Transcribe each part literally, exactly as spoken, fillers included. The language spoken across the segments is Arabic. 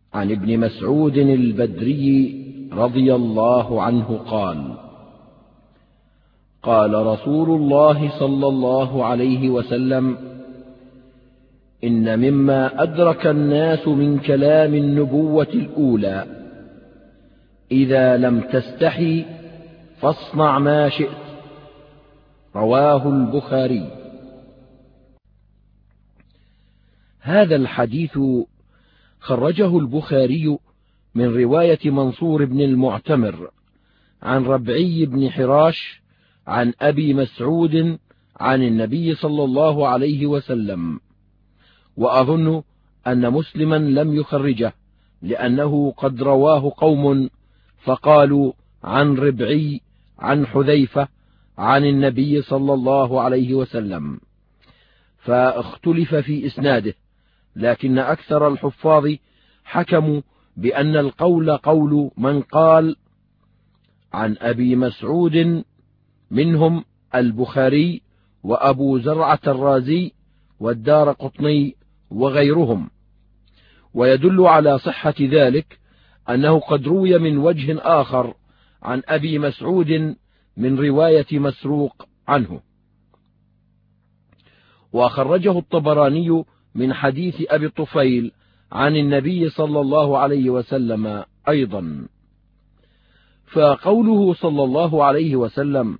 عن ابن مسعود البدري رضي الله عنه قال: قال رسول الله صلى الله عليه وسلم: إن مما أدرك الناس من كلام النبوة الأولى: إذا لم تستحي فاصنع ما شئت. رواه البخاري. هذا الحديث خرجه البخاري من رواية منصور بن المعتمر عن ربعي بن حراش عن أبي مسعود عن النبي صلى الله عليه وسلم، وأظن أن مسلما لم يخرجه، لأنه قد رواه قوم فقالوا عن ربعي عن حذيفة عن النبي صلى الله عليه وسلم، فاختلف في إسناده، لكن أكثر الحفاظ حكموا بأن القول قول من قال عن أبي مسعود، منهم البخاري وأبو زرعة الرازي والدارقطني وغيرهم. ويدل على صحة ذلك أنه قد روي من وجه آخر عن أبي مسعود من رواية مسروق عنه. وخرجه الطبراني من حديث أبي الطفيل عن النبي صلى الله عليه وسلم أيضا. فقوله صلى الله عليه وسلم: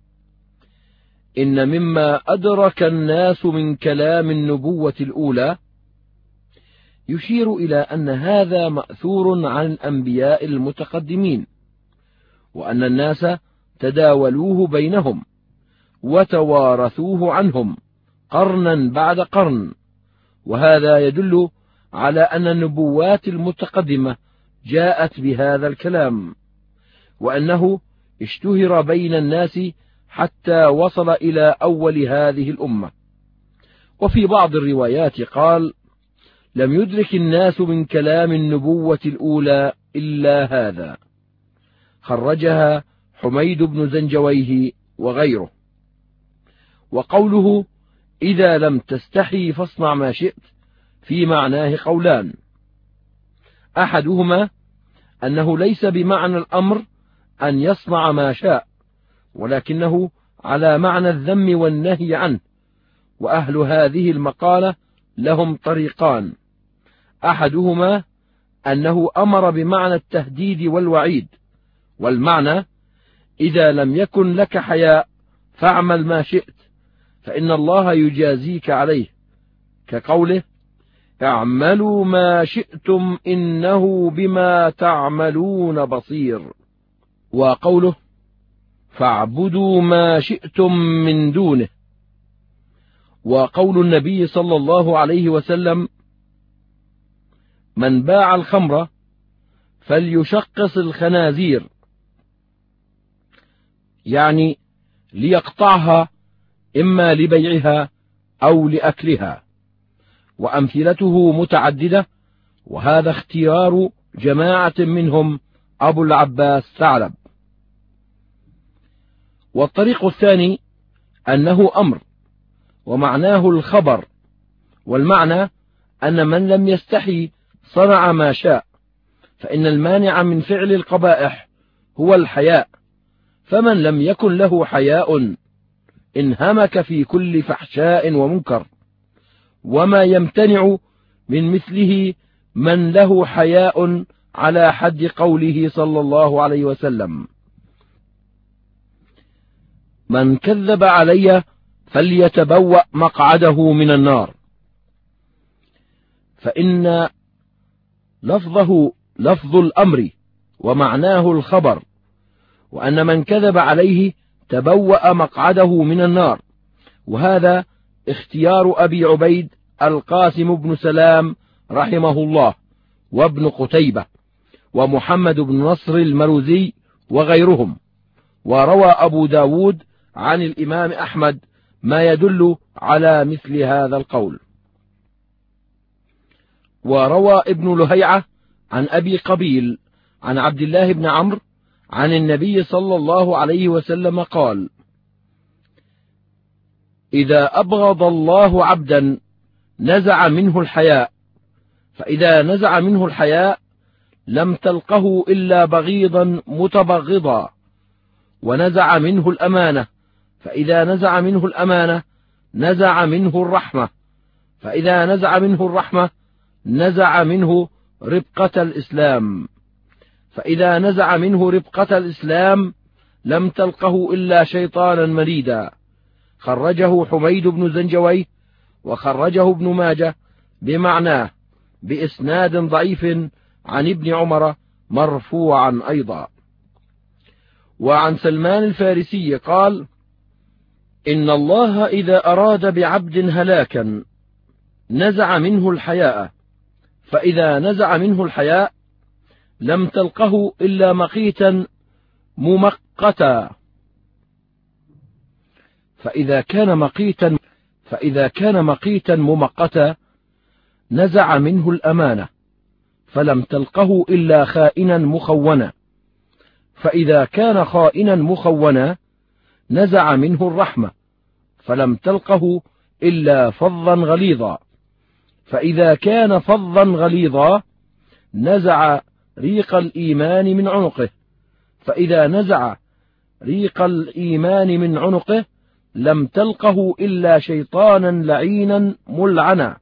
إن مما أدرك الناس من كلام النبوة الأولى، يشير إلى أن هذا مأثور عن الأنبياء المتقدمين، وأن الناس تداولوه بينهم وتوارثوه عنهم قرنا بعد قرن، وهذا يدل على أن النبوات المتقدمة جاءت بهذا الكلام، وأنه اشتهر بين الناس حتى وصل إلى أول هذه الأمة. وفي بعض الروايات قال: لم يدرك الناس من كلام النبوة الأولى إلا هذا. خرجها حميد بن زنجويه وغيره. وقوله: إذا لم تستحي فاصنع ما شئت، في معناه قولان: أحدهما أنه ليس بمعنى الأمر أن يصنع ما شاء، ولكنه على معنى الذم والنهي عنه. وأهل هذه المقالة لهم طريقان: أحدهما أنه أمر بمعنى التهديد والوعيد، والمعنى: إذا لم يكن لك حياء فاعمل ما شئت فإن الله يجازيك عليه، كقوله: اعملوا ما شئتم إنه بما تعملون بصير. وقوله: فاعبدوا ما شئتم من دونه. وقول النبي صلى الله عليه وسلم: من باع الخمر فليشقص الخنازير، يعني ليقطعها إما لبيعها أو لأكلها. وأمثلته متعددة، وهذا اختيار جماعة منهم أبو العباس ثعلب. والطريق الثاني أنه أمر، ومعناه الخبر، والمعنى أن من لم يستحي صنع ما شاء، فإن المانع من فعل القبائح هو الحياء، فمن لم يكن له حياء انهمك في كل فحشاء ومنكر، وما يمتنع من مثله من له حياء على حد قوله صلى الله عليه وسلم: من كذب علي فليتبوأ مقعده من النار. فإن لفظه لفظ الأمر ومعناه الخبر، وأن من كذب عليه تبوأ مقعده من النار. وهذا اختيار أبي عبيد القاسم بن سلام رحمه الله، وابن قتيبة، ومحمد بن نصر المروزي وغيرهم. وروى أبو داود عن الإمام أحمد ما يدل على مثل هذا القول. وروى ابن لهيعة عن أبي قبيل عن عبد الله بن عمرو عن النبي صلى الله عليه وسلم قال: إذا أبغض الله عبدا نزع منه الحياء، فإذا نزع منه الحياء لم تلقه إلا بغيضا متبغضا، ونزع منه الأمانة، فإذا نزع منه الأمانة نزع منه الرحمة، فإذا نزع منه الرحمة نزع منه ربقة الإسلام، فإذا نزع منه ربقة الإسلام لم تلقه إلا شيطانا مريدا. خرجه حميد بن زنجويه وخرجه ابن ماجه بمعناه بإسناد ضعيف عن ابن عمر مرفوعا أيضا. وعن سلمان الفارسي قال: إن الله إذا أراد بعبد هلاكا نزع منه الحياء، فإذا نزع منه الحياء لم تلقه إلا مقيتا ممقتا، فإذا كان مقيتا فإذا كان مقيتا ممقتا نزع منه الأمانة، فلم تلقه إلا خائنا مخونا، فإذا كان خائنا مخونا نزع منه الرحمة، فلم تلقه إلا فظا غليظا، فإذا كان فظا غليظا نزع ريق الإيمان من عنقه، فإذا نزع ريق الإيمان من عنقه لم تلقه إلا شيطانا لعينا ملعنا.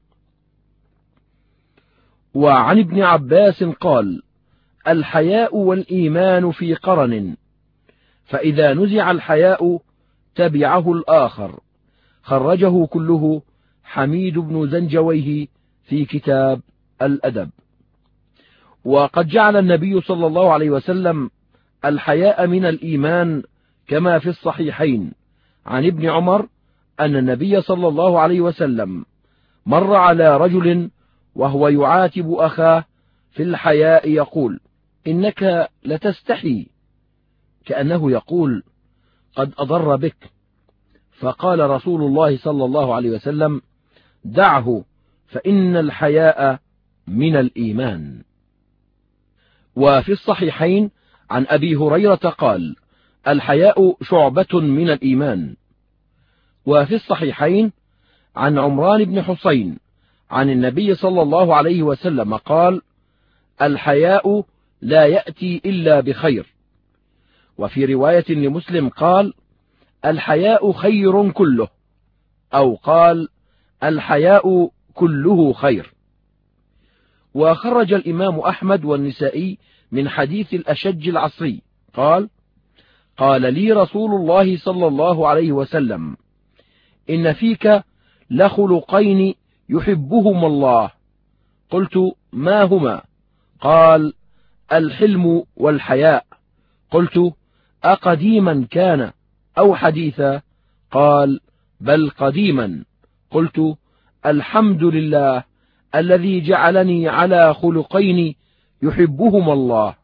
وعن ابن عباس قال: الحياء والإيمان في قرن، فإذا نزع الحياء تبعه الآخر. خرجه كله حميد بن زنجويه في كتاب الأدب. وقد جعل النبي صلى الله عليه وسلم الحياء من الإيمان، كما في الصحيحين عن ابن عمر أن النبي صلى الله عليه وسلم مر على رجل وهو يعاتب أخاه في الحياء يقول: إنك لتستحي، كأنه يقول: قد أضر بك. فقال رسول الله صلى الله عليه وسلم: دعه، فإن الحياء من الإيمان. وفي الصحيحين عن أبي هريرة قال: الحياء شعبة من الإيمان. وفي الصحيحين عن عمران بن حسين عن النبي صلى الله عليه وسلم قال: الحياء لا يأتي إلا بخير. وفي رواية لمسلم قال: الحياء خير كله، أو قال: الحياء كله خير. وخرج الإمام أحمد والنسائي من حديث الأشج العصري قال: قال لي رسول الله صلى الله عليه وسلم: إن فيك لخلقين يحبهما الله. قلت: ما هما؟ قال: الحلم والحياء. قلت: أقديما كان أو حديثا؟ قال: بل قديما. قلت: الحمد لله الذي جعلني على خلقين يحبهما الله.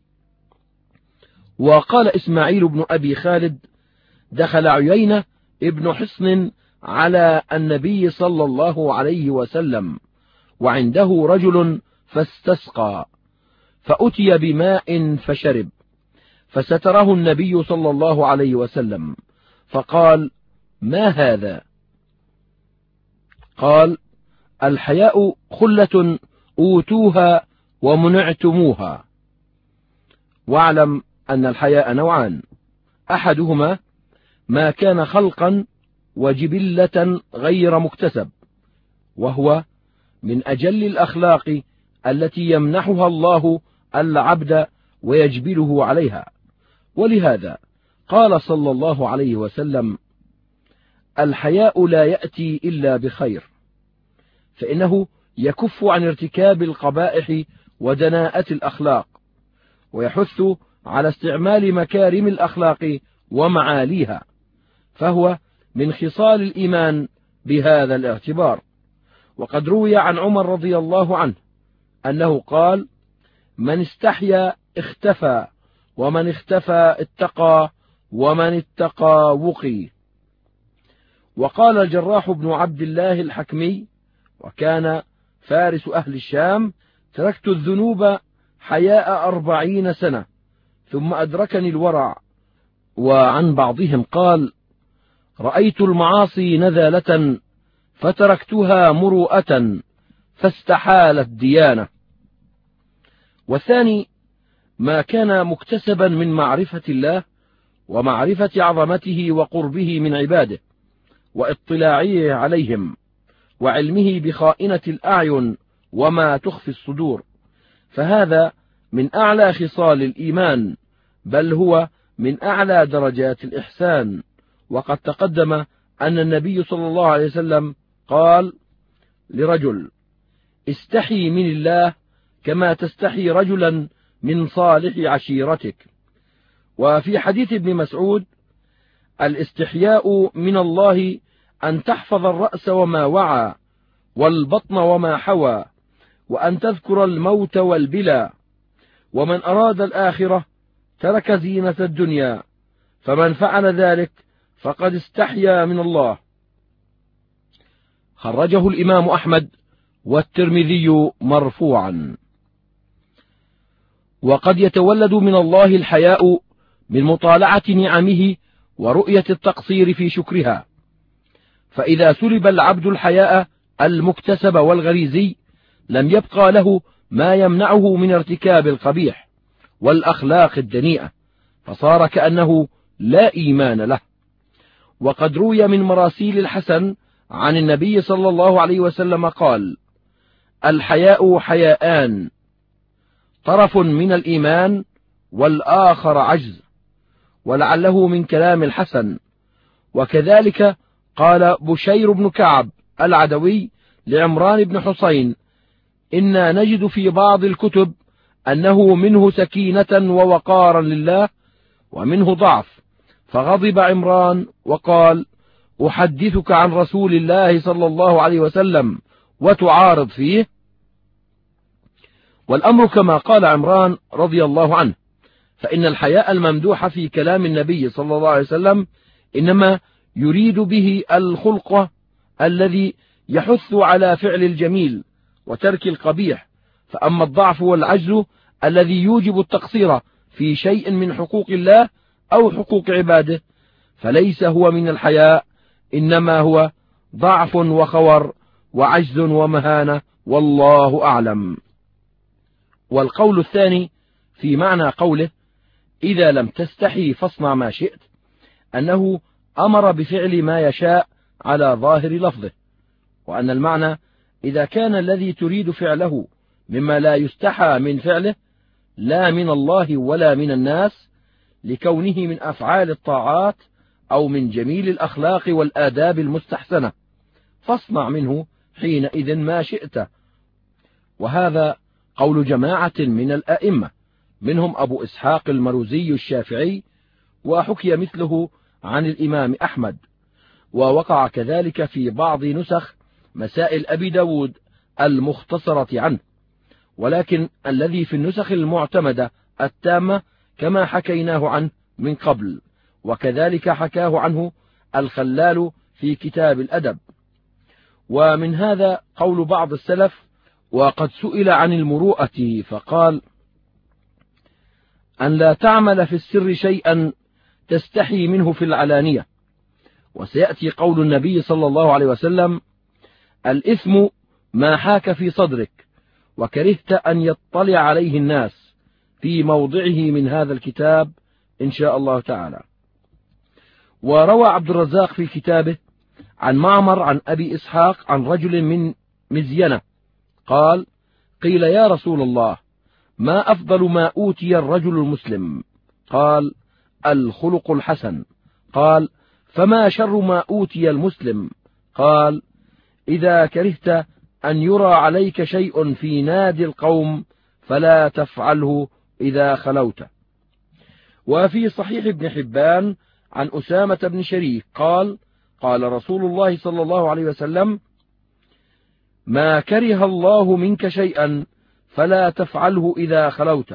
وقال إسماعيل بن أبي خالد: دخل عيينة ابن حصن على النبي صلى الله عليه وسلم وعنده رجل فاستسقى، فأتي بماء فشرب، فستره النبي صلى الله عليه وسلم فقال: ما هذا؟ قال: الحياء خلة أوتوها ومنعتموها. واعلم أن الحياء نوعان: أحدهما ما كان خلقا وجبلة غير مكتسب، وهو من أجل الأخلاق التي يمنحها الله العبد ويجبله عليها. ولهذا قال صلى الله عليه وسلم: الحياء لا يأتي إلا بخير، فإنه يكف عن ارتكاب القبائح ودناءة الأخلاق، ويحث على استعمال مكارم الأخلاق ومعاليها، فهو من خصال الإيمان بهذا الاعتبار. وقد روي عن عمر رضي الله عنه أنه قال: من استحيا اختفى، ومن اختفى اتقى، ومن اتقى وقي. وقال الجراح بن عبد الله الحكمي، وكان فارس أهل الشام: تركت الذنوب حياء أربعين سنة ثم أدركني الورع. وعن بعضهم قال: رأيت المعاصي نذالة فتركتها مروءة فاستحالت ديانة. والثاني ما كان مكتسبا من معرفة الله ومعرفة عظمته وقربه من عباده واطلاعه عليهم وعلمه بخائنة الأعين وما تخفي الصدور، فهذا من أعلى خصال الإيمان، بل هو من أعلى درجات الإحسان. وقد تقدم أن النبي صلى الله عليه وسلم قال لرجل: استحي من الله كما تستحي رجلا من صالح عشيرتك. وفي حديث ابن مسعود: الاستحياء من الله أن تحفظ الرأس وما وعى والبطن وما حوى وأن تذكر الموت والبلى، ومن أراد الآخرة ترك زينة الدنيا، فمن فعل ذلك فقد استحيا من الله. خرجه الإمام أحمد والترمذي مرفوعا. وقد يتولد من الله الحياء من مطالعة نعمه ورؤية التقصير في شكرها، فإذا سلب العبد الحياء المكتسب والغريزي لم يبقى له ما يمنعه من ارتكاب القبيح والأخلاق الدنيئة، فصار كأنه لا إيمان له. وقد روي من مراسيل الحسن عن النبي صلى الله عليه وسلم قال: الحياء حياءان، طرف من الإيمان والآخر عجز، ولعله من كلام الحسن. وكذلك قال بشير بن كعب العدوي لعمران بن حسين: إنا نجد في بعض الكتب أنه منه سكينة ووقارا لله ومنه ضعف، فغضب عمران وقال: أحدثك عن رسول الله صلى الله عليه وسلم وتعارض فيه؟ والأمر كما قال عمران رضي الله عنه، فإن الحياء الممدوح في كلام النبي صلى الله عليه وسلم إنما يريد به الخلق الذي يحث على فعل الجميل وترك القبيح، فأما الضعف والعجز الذي يوجب التقصير في شيء من حقوق الله أو حقوق عباده فليس هو من الحياء، إنما هو ضعف وخور وعجز ومهانة، والله أعلم. والقول الثاني في معنى قوله: إذا لم تستحي فاصنع ما شئت، أنه أمر بفعل ما يشاء على ظاهر لفظه، وأن المعنى: إذا كان الذي تريد فعله مما لا يستحى من فعله لا من الله ولا من الناس، لكونه من أفعال الطاعات أو من جميل الأخلاق والآداب المستحسنة، فاصنع منه حينئذ ما شئت. وهذا قول جماعة من الأئمة، منهم أبو إسحاق المروزي الشافعي، وحكي مثله عن الإمام أحمد، ووقع كذلك في بعض نسخ مسائل أبي داود المختصرة عنه، ولكن الذي في النسخ المعتمدة التامة كما حكيناه عنه من قبل، وكذلك حكاه عنه الخلال في كتاب الأدب. ومن هذا قول بعض السلف: وقد سئل عن المروءة فقال: أن لا تعمل في السر شيئا تستحي منه في العلانية. وسيأتي قول النبي صلى الله عليه وسلم: الإثم ما حاك في صدرك وكرهت أن يطلع عليه الناس، في موضعه من هذا الكتاب إن شاء الله تعالى. وروى عبد الرزاق في كتابه عن معمر عن أبي إسحاق عن رجل من مزينة قال: قيل يا رسول الله، ما أفضل ما أوتي الرجل المسلم؟ قال: الخلق الحسن. قال: فما شر ما أوتي المسلم؟ قال: إذا كرهت أن يرى عليك شيء في نادي القوم فلا تفعله إذا خلوت. وفي صحيح ابن حبان عن أسامة بن شريك قال: قال رسول الله صلى الله عليه وسلم: ما كره الله منك شيئا فلا تفعله إذا خلوت.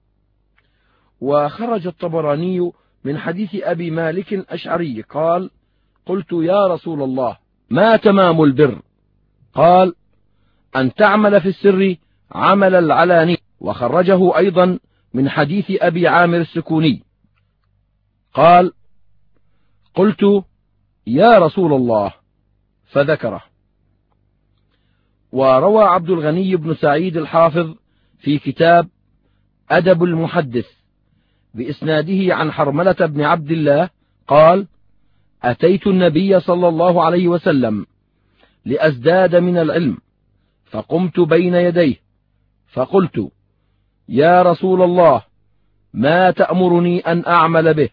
وخرج الطبراني من حديث أبي مالك الأشعري قال: قلت يا رسول الله، ما تمام البر؟ قال: أن تعمل في السر عمل العلاني. وخرجه أيضا من حديث أبي عامر السكوني قال: قلت يا رسول الله، فذكره. وروى عبد الغني بن سعيد الحافظ في كتاب أدب المحدث بإسناده عن حرملة بن عبد الله قال: أتيت النبي صلى الله عليه وسلم لأزداد من العلم، فقمت بين يديه فقلت: يا رسول الله، ما تأمرني أن أعمل به؟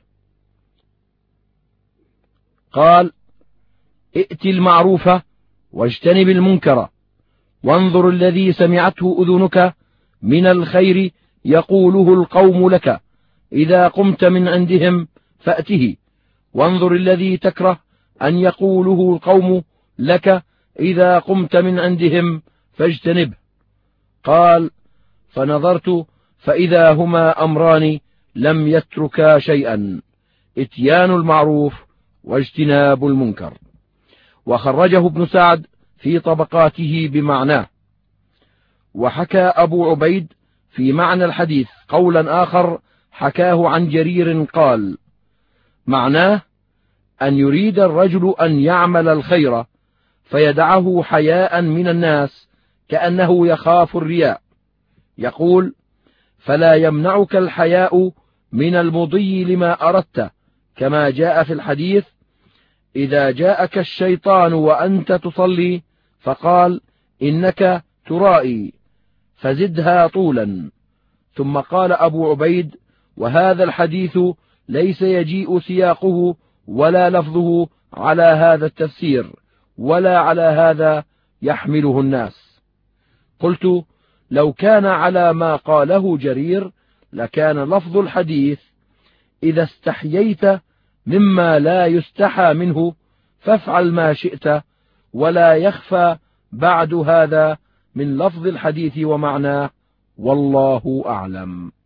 قال: ائت المعروف واجتنب المنكر، وانظر الذي سمعته أذنك من الخير يقوله القوم لك إذا قمت من عندهم فأته، وانظر الذي تكره أن يقوله القوم لك إذا قمت من عندهم فاجتنبه. قال: فنظرت فإذا هما أمران لم يتركا شيئا: اتيان المعروف واجتناب المنكر. وخرجه ابن سعد في طبقاته بمعناه. وحكى أبو عبيد في معنى الحديث قولا آخر حكاه عن جرير قال: معناه أن يريد الرجل أن يعمل الخير فيدعه حياء من الناس كأنه يخاف الرياء، يقول: فلا يمنعك الحياء من المضي لما أردت، كما جاء في الحديث: إذا جاءك الشيطان وأنت تصلي فقال: إنك ترائي، فزدها طولا. ثم قال أبو عبيد: وهذا الحديث ليس يجيء سياقه ولا لفظه على هذا التفسير ولا على هذا يحمله الناس. قلت: لو كان على ما قاله جرير لكان لفظ الحديث: إذا استحييت مما لا يستحى منه فافعل ما شئت، ولا يخفى بعد هذا من لفظ الحديث ومعناه، والله أعلم.